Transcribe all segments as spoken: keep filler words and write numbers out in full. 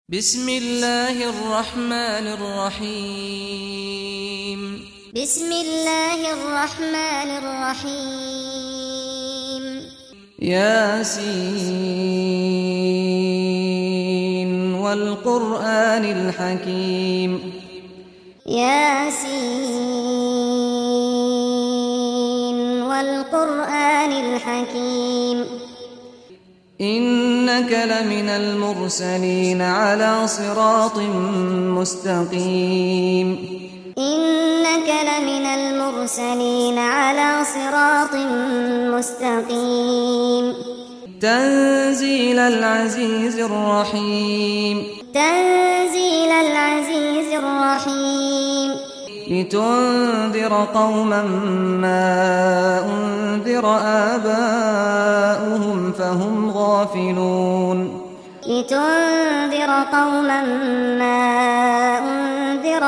بسم الله الرحمن الرحيم بسم الله الرحمن الرحيم ياسين والقرآن الحكيم ياسين والقرآن الحكيم إنك لمن المرسلين على صراط مستقيم إنك لمن المرسلين على صراط مستقيم تنزيل العزيز الرحيم تنزيل العزيز الرحيم لتنذر قوما ما أنذر آباؤهم فهم غافلون لتنذر قوما ما أنذر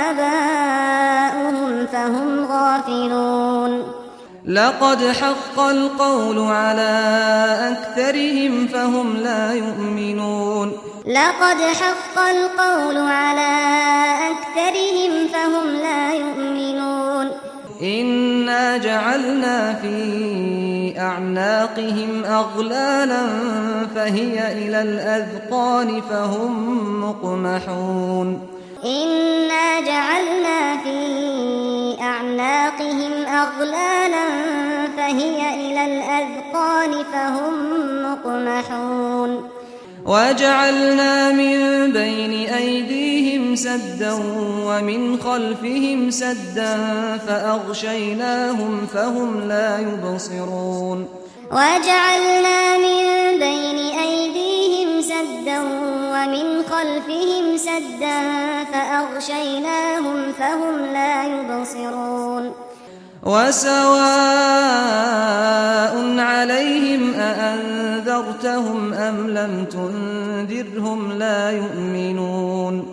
آباؤهم فهم غافلون لقد حق القول على أكثرهم فهم لا يؤمنون لقد حق القول على أكثرهم فهم لا يؤمنون إنا جعلنا في أعناقهم أغلالا فهي إلى الأذقان فهم مقمحون إنا جعلنا في أعناقهم أغلالا فهي إلى الأذقان فهم مقمحون وجعلنا من بين أيديهم سدا ومن خلفهم سدا فأغشيناهم فهم لا يبصرون وجعلنا من بين أيديهم سدا ومن خلفهم سدا فأغشيناهم فهم لا يبصرون وسواء عليهم أأنذرتهم أم لم تنذرهم لا يؤمنون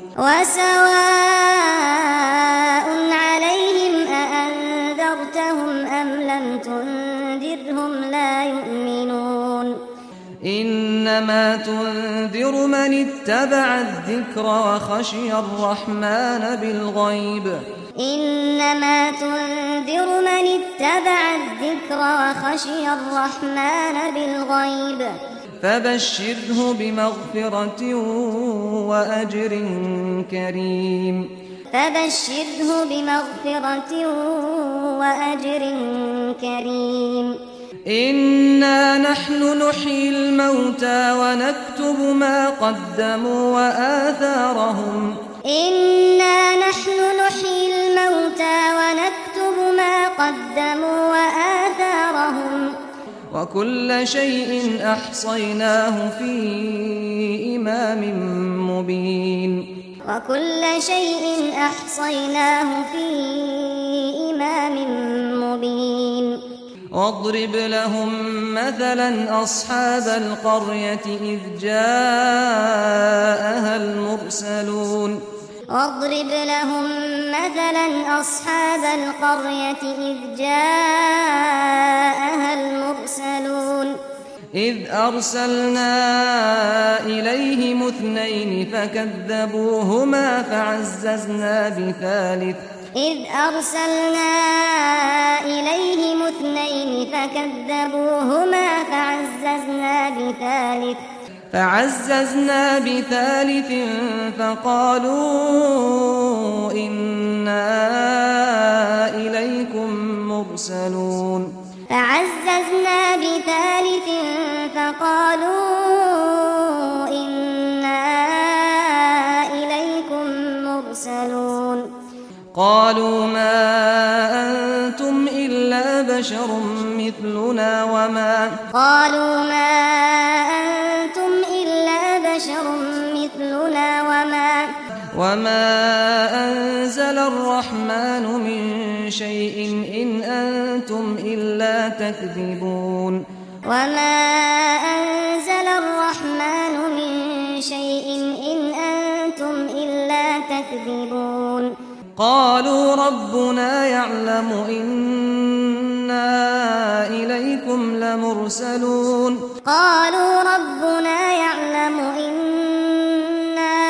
وسواء عليهم أأنذرتهم أم لم تنذرهم لا يؤمنون إنما تنذر من اتبع الذكر وخشي الرحمن بالغيب إنما تنذر من اتبع الذكر وخشي الرحمن بالغيب فبشره بمغفرة وأجر كريم فبشره بمغفرة وأجر كريم إنا نحن نحيي الموتى ونكتب ما قدموا وآثارهم إنا نحن نحيي الموتى ونكتب ما قدموا وآثارهم وكل شيء أحصيناه في إمام مبين وكل شيء أحصيناه في إمام مبين واضرب لهم مثلا أصحاب القرية إذ جاءها المرسلون واضرب لهم مثلا أصحاب القرية إذ جاءها المرسلون إذ أرسلنا إليهم اثنين فكذبوهما فعززنا بثالث إذ أرسلنا إليهم اثنين فكذبوهما فعززنا بثالث فعززنا بثالث فقالوا إنا إليكم مرسلون فعززنا بثالث فقالوا إنا إليكم مرسلون قالوا ما أنتم إلا بشر مثلنا وما قالوا ما أنتم إلا بشر مثلنا وما وما أنزل الرحمن من شيء إن أنتم إلا تكذبون وما أنزل الرحمن من شيء إن أنتم إلا تكذبون قالوا ربنا يعلم إنا إليكم لمرسلون قالوا ربنا يعلم إنا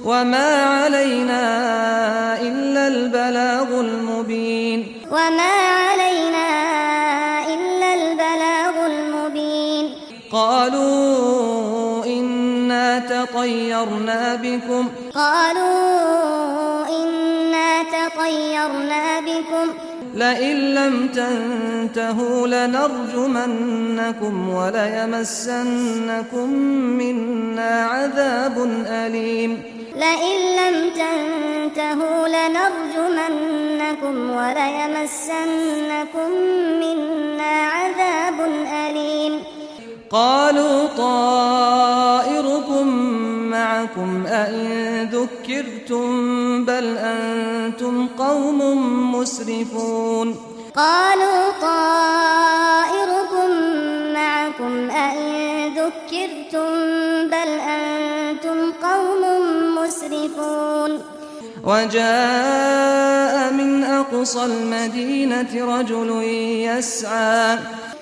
وما علينا إلا البلاغ المبين وما علينا إلا البلاغ المبين قالوا إنا تطيرنا بكم قالوا إنا تطيرنا بكم لئن لم تنتهوا لنرجمنكم وليمسنكم منا عذاب أليم لئن لم تنتهوا لنرجمنكم وليمسنكم منا عذاب أليم قالوا طائركم معكم أئن ذكرتم بل أنتم قوم مسرفون قالوا طائركم معكم أئن ذكرتم بل أنتم قوم مسرفون وجاء من أقصى المدينة رجل يسعى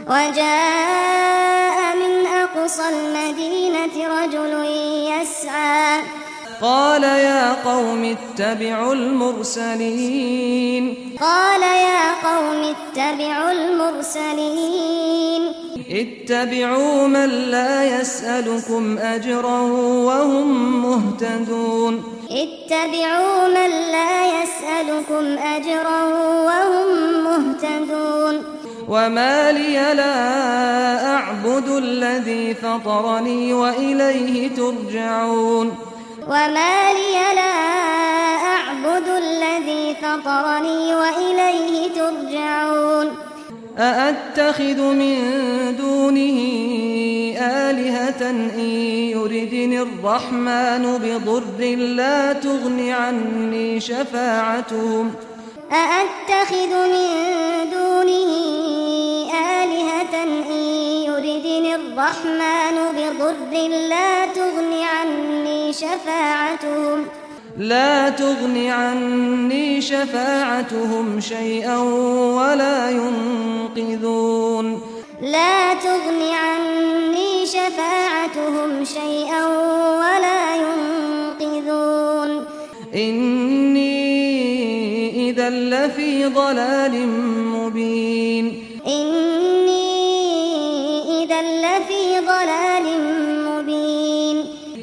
وجاء من أقصى المدينة رجل يسعى قال يا قوم اتبعوا المرسلين قال يا قوم اتبعوا المرسلين اتبعوا من لا يسألكم أجرا وهم مهتدون اتبعوا من لا يسألكم أجرا وهم مهتدون وما لي لا أعبد الذي فطرني وإليه ترجعون وما لي لا أعبد الذي فطرني وإليه ترجعون أأتخذ من دونه آلهة إن يردني الرحمن بضر لا تغن عني شفاعتهم أأتخذ من دونه آلهة إن يردني الرحمن بضر لا تغن عني شفاعتهم لا تغن عني شفاعتهم شيئا ولا ينقذون لا تغن عني شفاعتهم شيئا ولا ينقذون إني إذا لفي ضلال مبين إني إذا لفي ضلال مبين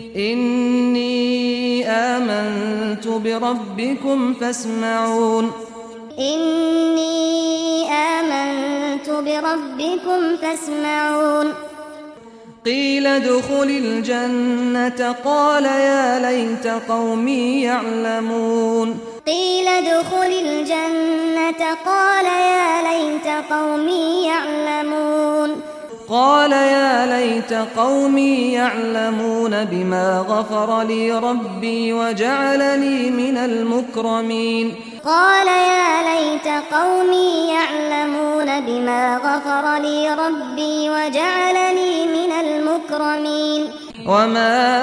إني آمنت بربكم فاسمعون إني آمنت بربكم فاسمعون قيل ادخل الجنة قال يا ليت قومي يعلمون قيل ادخل الجنة قال يا ليت قومي يعلمون قال يا ليت قومي يعلمون بما غفر لي ربي وجعلني من المكرمين قال يا ليت قومي يعلمون بما غفر لي ربي وجعلني من المكرمين وما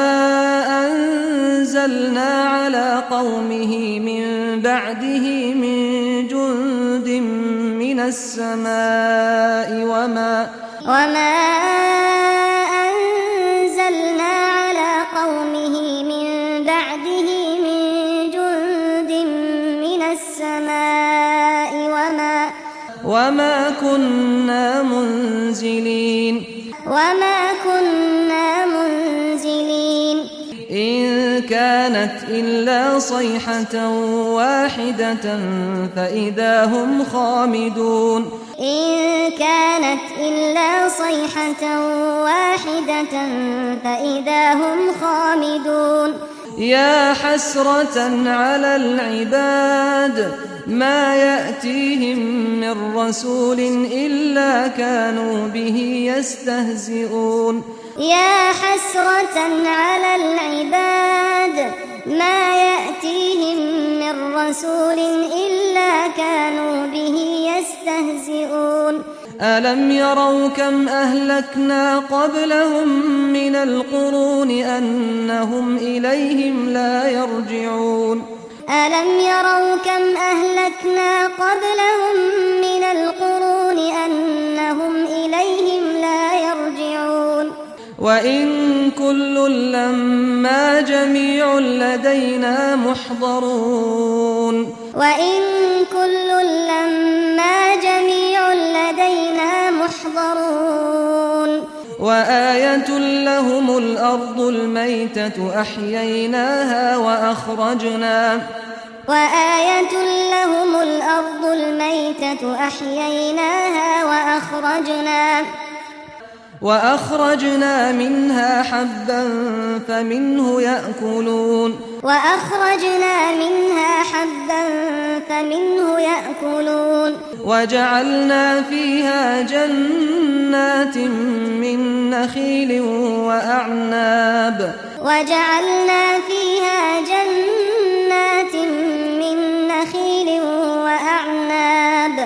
أنزلنا على قومه من بعده من جند من السماء وما وما أنزلنا على قومه من بعده من جند من السماء وما وما كنا منزلين وما كنا منزلين إن كانت إلا صيحة واحدة فإذا هم خامدون إن كانت إلا صيحة واحدة فإذا هم خامدون يا حسرة على العباد ما يأتيهم من رسول إلا كانوا به يستهزئون يا حسرة على العباد ما يأتيهم من رسول إلا كانوا به يستهزئون ألم يروا كم أهلكنا قبلهم من القرون أنهم إليهم لا يرجعون ألم يروا كم أهلكنا قبلهم من القرون أنهم إليهم لا يرجعون وإن كل لما جميع لدينا محضرون وإن كل لما جميع لدينا محضرون وآية لهم الأرض الميتة أحييناها وأخرجنا وآية لهم الأرض الميتة أحييناها وأخرجنا وأخرجنا منها حبا فمنه يأكلون وأخرجنا منها حبا فمنه يأكلون وجعلنا فيها جنات من نخيل وأعناب وجعلنا فيها جنات من نخيل وأعناب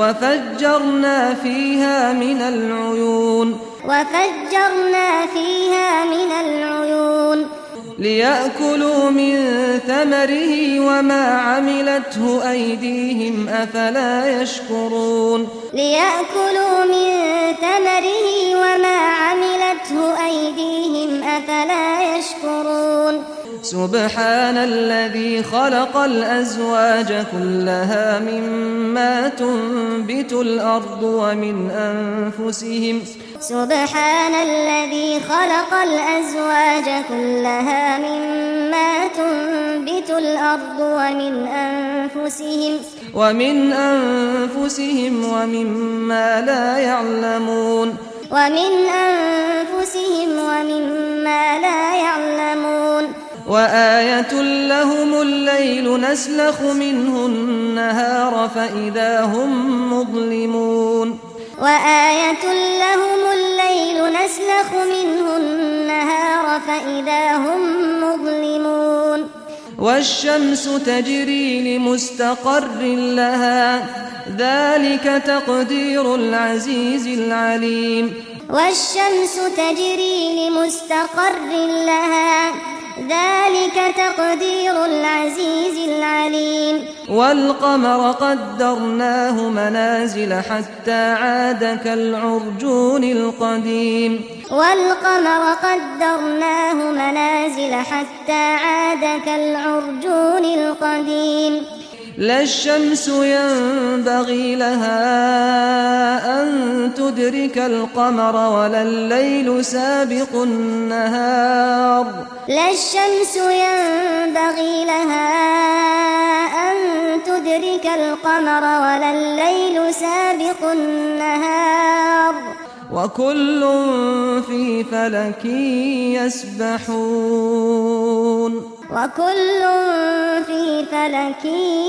وفجرنا فيها من العيون وفجرنا فيها من العيون ليأكلوا من ثمره وما عملته أيديهم أفلا يشكرون ليأكلوا من ثمره وما عملته أيديهم أفلا يشكرون سبحان الذي خلق الأزواج كلها مما تنبت الأرض ومن أنفسهم سبحان الذي خلق الأزواج كلها مما تنبت الأرض ومن أنفسهم ومن أنفسهم ومما لا يعلمون ومن أنفسهم ومما لا يعلمون وآية لهم الليل نسلخ منه النهار فإذا هم مظلمون وآية لهم الليل نسلخ منه النهار فإذا هم مظلمون والشمس تجري لمستقر لها ذلك تقدير العزيز العليم والشمس تجري لمستقر لها ذلك تقدير العزيز العليم والقمر قدرناه منازل حتى عاد كالعرجون القديم والقمر قدرناه منازل حتى عاد كالعرجون القديم لا الشمس ينبغي لها أن تدرك القمر ولا الليل سابق النهار لا الشمس ينبغي لها أن تدرك القمر ولا الليل سابق النهار وكل في فلك يسبحون وكل في فلك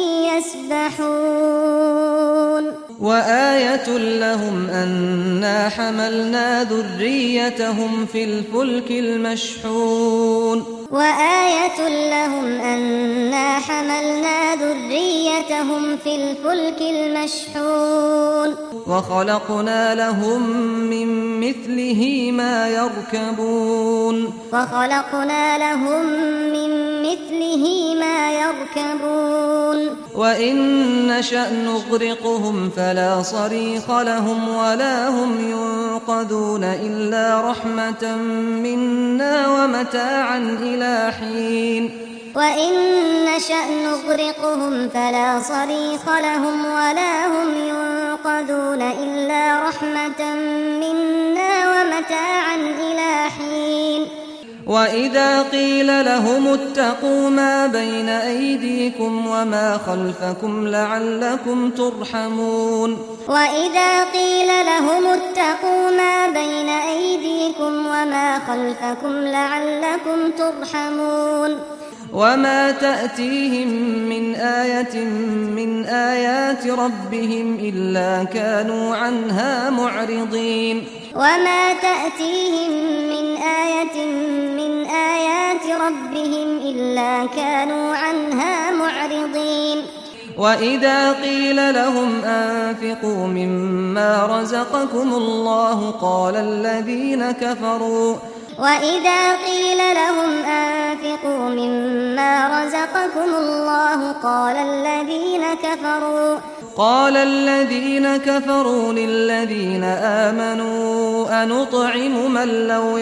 يسبحون وآية لهم أنا حملنا ذريتهم في الفلك المشحون وآية لهم أنا حملنا ذريتهم في الفلك المشحون وخلقنا لهم من مثله ما يركبون وخلقنا لهم من مثله ما يركبون وإن نشأ نغرقهم فلا صريخ لهم ولا هم ينقذون إلا رحمة منا ومتاعا إلى حين وإن نشأ نغرقهم فلا صريخ لهم ولا هم ينقذون إلا رحمة منا ومتاعا إلى حين وإذا قيل لهم اتقوا ما بين أيديكم وما خلفكم لعلكم ترحمون وإذا قيل لهم اتقوا ما بين أيديكم وما خلفكم لعلكم ترحمون وما تأتيهم من آية من آيات ربهم إلا كانوا عنها معرضين وما تأتيهم من آية من آيات ربهم إلا كانوا عنها معرضين وإذا قيل لهم أنفقوا مما رزقكم الله قال الذين كفروا وإذا قيل لهم أنفقوا مما رزقكم الله قال الذين كفروا قال الذين كفروا للذين آمنوا أنطعم من لو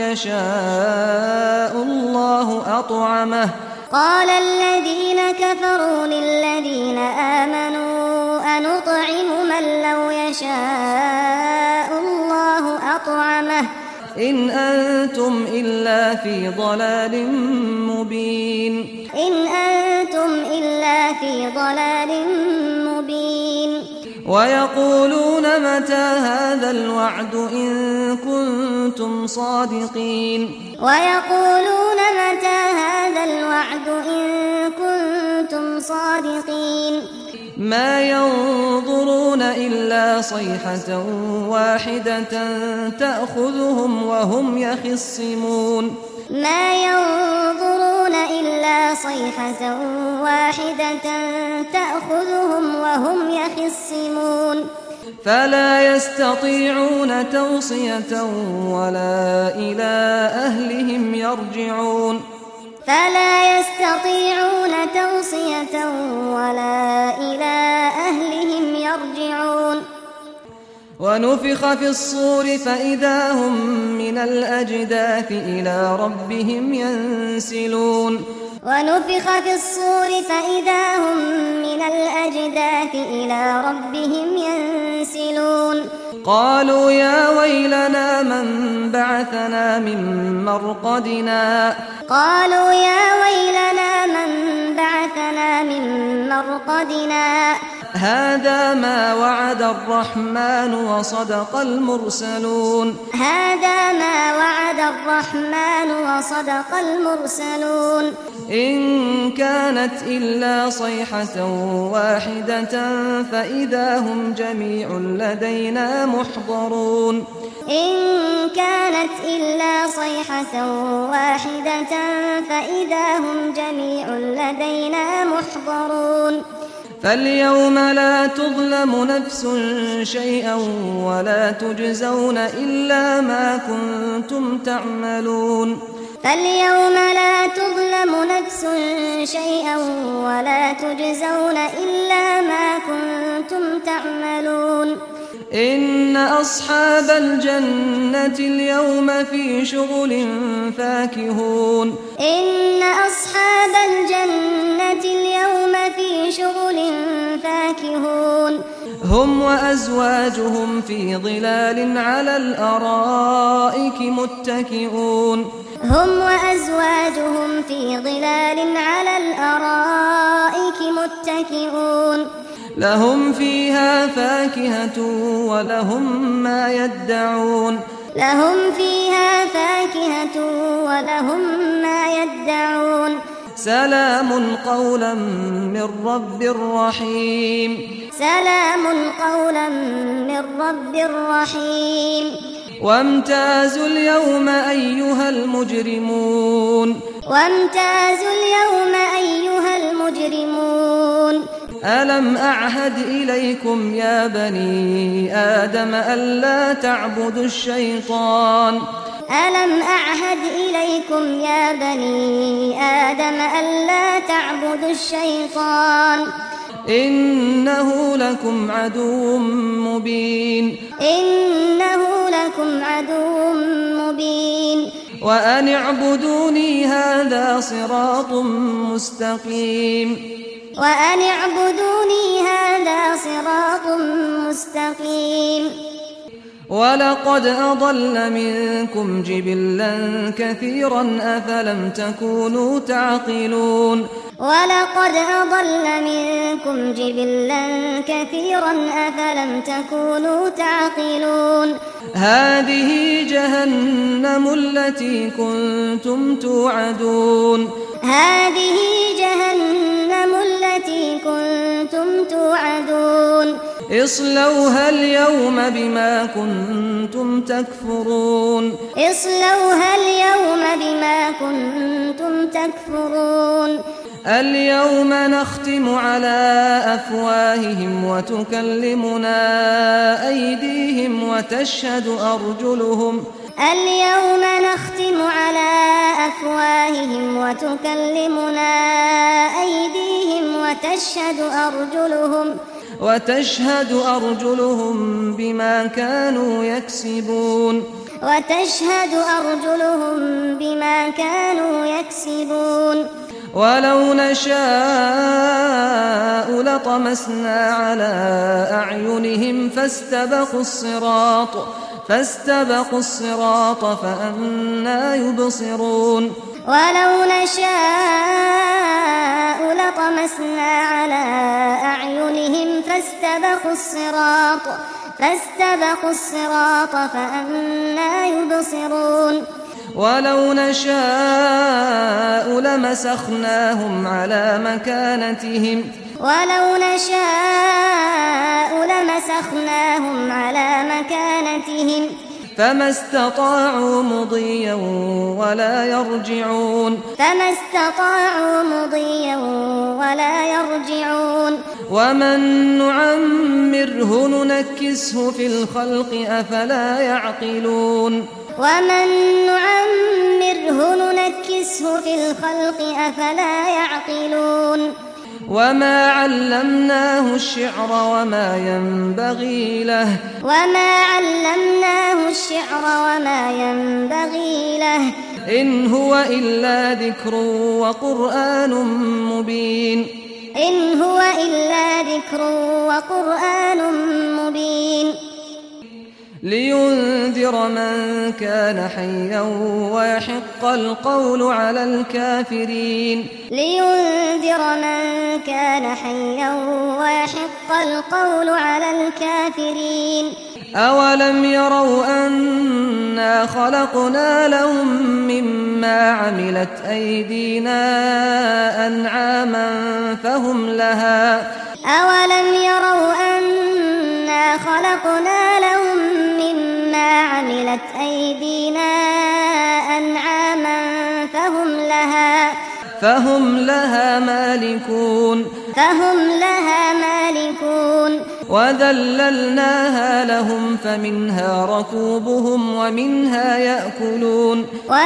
يشاء الله أطعمه قال الذين كفروا للذين آمنوا أنطعم من لو يشاء الله أطعمه إن أنتم إلا في ضلال مبين إن أنتم إلا في ضلال مبين ويقولون متى هذا الوعد إن كنتم صادقين ويقولون متى هذا الوعد إن كنتم صادقين ما ينظرون إلا صيحة واحدة تأخذهم وهم يخصمون ما ينظرون إلا صيحة واحدة تأخذهم وهم يخصمون فلا يستطيعون توصية ولا إلى أهلهم يرجعون فلا يستطيعون توصية ولا إلى أهلهم يرجعون ونفخ في الصور فإذا هم من الأجداث إلى ربهم ينسلون ونفخ في الصور فإذا هم من الأجداث إلى ربهم ينسلون قالوا يا ويلنا من بعثنا من مرقدنا قالوا يا ويلنا من بعثنا من مرقدنا هذا ما وعد الرحمن وصدق المرسلون هذا ما وعد الرحمن وصدق المرسلون إن كانت إلا صيحة واحدة فإذا هم جميع لدينا محضرون إن كانت إلا صيحة واحدة فإذا هم جميع لدينا محضرون فاليوم لا تظلم نفس شيئا ولا تجزون إلا ما كنتم تعملون فاليوم لا تظلم نفس شيئا ولا تجزون إلا ما كنتم تعملون إن أصحاب الجنة اليوم في شغل فاكهون إن أصحاب الجنة اليوم في شغل فاكهون هم وأزواجهم في ظلال على الأرائك متكئون هم وأزواجهم في ظلال على الأرائك متكئون لهم فيها فاكهة ولهم ما يدعون لهم فيها فاكهة ولهم ما يدعون سلام قولا من رب رحيم سلام قولا من رب رحيم وامتازوا اليوم أيها المجرمون وامتازوا اليوم أيها المجرمون ألم أعهد إليكم يا بني آدم ألا تعبدوا الشيطان ألم أعهد إليكم يا بني آدم ألا تعبدوا الشيطان إنه لكم عدو مبين إنه لكم عدو مبين وأن اعبدوني هذا صراط مستقيم وأن اعبدوني هذا صراط مستقيم ولقد أضل منكم جبلا كثيرا أفلم تكونوا تعقلون ولقد أضل منكم جبلا كثيرا أفلم تكونوا تعقلون هذه جهنم التي كنتم توعدون هذه جهنم التي كنتم توعدون اصلوها اليوم بما كنتم تكفرون اصلوها اليوم بما كنتم تكفرون اليوم نختم على أفواههم وتكلمنا أيديهم وتشهد أرجلهم اليوم نختم على أفواههم وتكلمنا أيديهم وتشهد أرجلهم وتشهد أرجلهم بما كانوا يكسبون وتشهد أرجلهم بما كانوا يكسبون ولو نشاء لطمسنا على أعينهم فاستبقوا الصراط فاستبقوا الصراط فأنى يبصرون ولو نشاء لطمسنا على أعينهم فاستبقوا الصراط فاستبقوا الصراط فأنى يبصرون ولو نشاء لمسخناهم على مكانتهم ولو نشاء لمسخناهم على مكانتهم فما استطاعوا مضيا ولا يرجعون فما استطاعوا مضيا ولا يرجعون ومن نعمره ننكسه في الخلق أفلا يعقلون ومن نعمره ننكسه في الخلق أفلا يعقلون وما علمناه الشعر وما ينبغي له وما علمناه الشعر وما ينبغي له إن هو إلا ذكر وقرآن مبين إن هو إلا ذكر وقرآن مبين لينذر من كان حيا ويحق القول على الكافرين لينذر من كان حيا ويحق القول على الكافرين أولم يروا أنا خلقنا لهم مما عملت أيدينا أنعاما فهم لها أولم يروا أنا خلقنا لهم مما عملت أيدينا أنعاما فهم لها فهم لها مالكون فهم لها مالكون وذللناها لهم فمنها ركوبهم ومنها يأكلون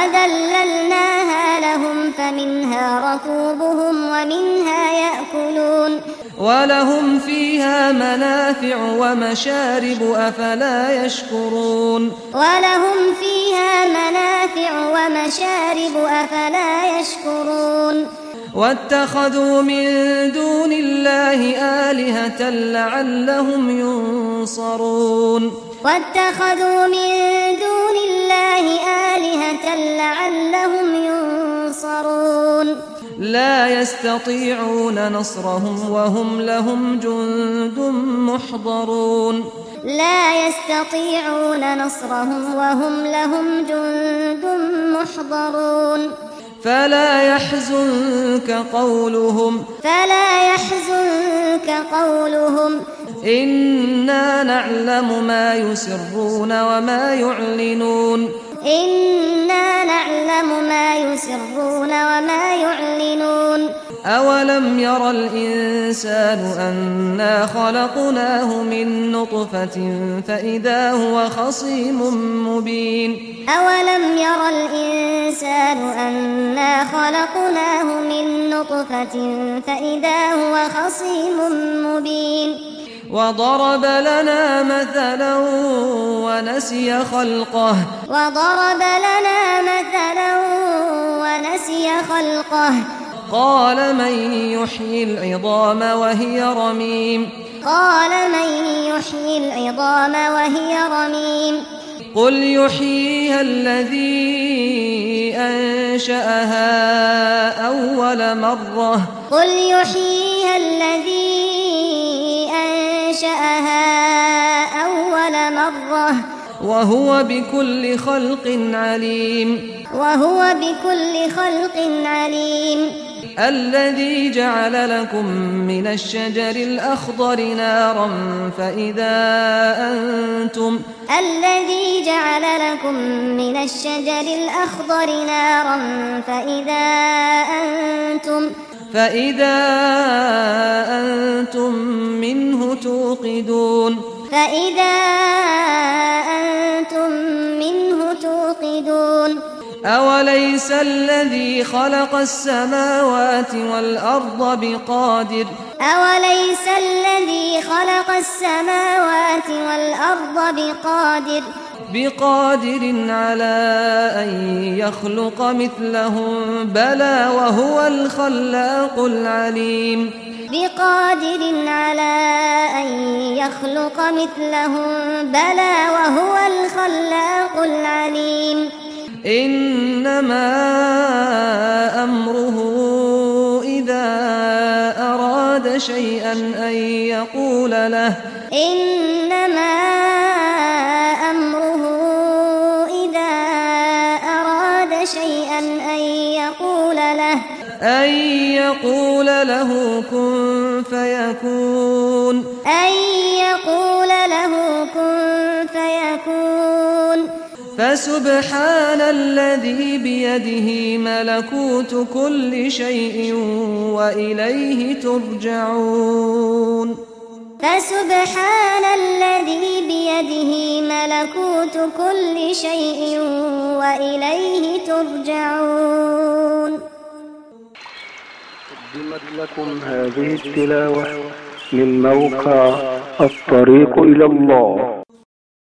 وذللناها لهم فمنها ركوبهم ومنها يأكلون ولهم فيها منافع ومشارب أفلا يشكرون ولهم فيها منافع ومشارب أفلا يشكرون واتخذوا من دون الله آلهة لعلهم ينصرون واتخذوا من دون الله آلهة لعلهم ينصرون لا يستطيعون نصرهم وهم لهم جند محضرون لا يستطيعون نصرهم وهم لهم جند محضرون فلا يحزنك قولهم فلا يحزنك قولهم إنا نعلم ما يسرون وما يعلنون إنا نعلم ما يسرون وما يعلنون أولم يرى الإنسان أنا خلقناه من نطفة فإذا هو خصيم مبين أولم يرى الإنسان أنا خلقناه من نطفة فإذا هو خصيم مبين وضرب لنا مثلا ونسي خلقه وضرب لنا مثلا ونسي خلقه قال من يحيي العظام وهي رميم قال من يحيي العظام وهي رميم قل يحييها الذي أنشأها أول مرة قل يحييها الذي أنشأها أول مرة وهو بكل خلق عليم وهو بكل خلق عليم الذي جعل لكم من الشجر الأخضر نارا فإذا أنتم الذي جعل لكم من الشجر الأخضر نارا فإذا أنتم فإذا أنتم منه توقدون فإذا أنتم منه توقدون أوليس الذي خلق السماوات والأرض بقادر أوليس الذي خلق السماوات والأرض بقادر بقادر على أن يخلق مثلهم بلى وهو الخلاق العليم بقادر على أن يخلق مثلهم بلى وهو الخلاق العليم إنما أمره إذا أراد شيئا أن يقول له إنما أمره إذا أراد شيئا أن يقول له أن يقول له كن فيكون أن يقول له كن فيكون فسبحان الذي بيده ملكوت كل شيء وإليه ترجعون فسبحان الذي بيده ملكوت كل شيء وإليه ترجعون. قدمت لكم هذه التلاوة من موقع الطريق إلى الله.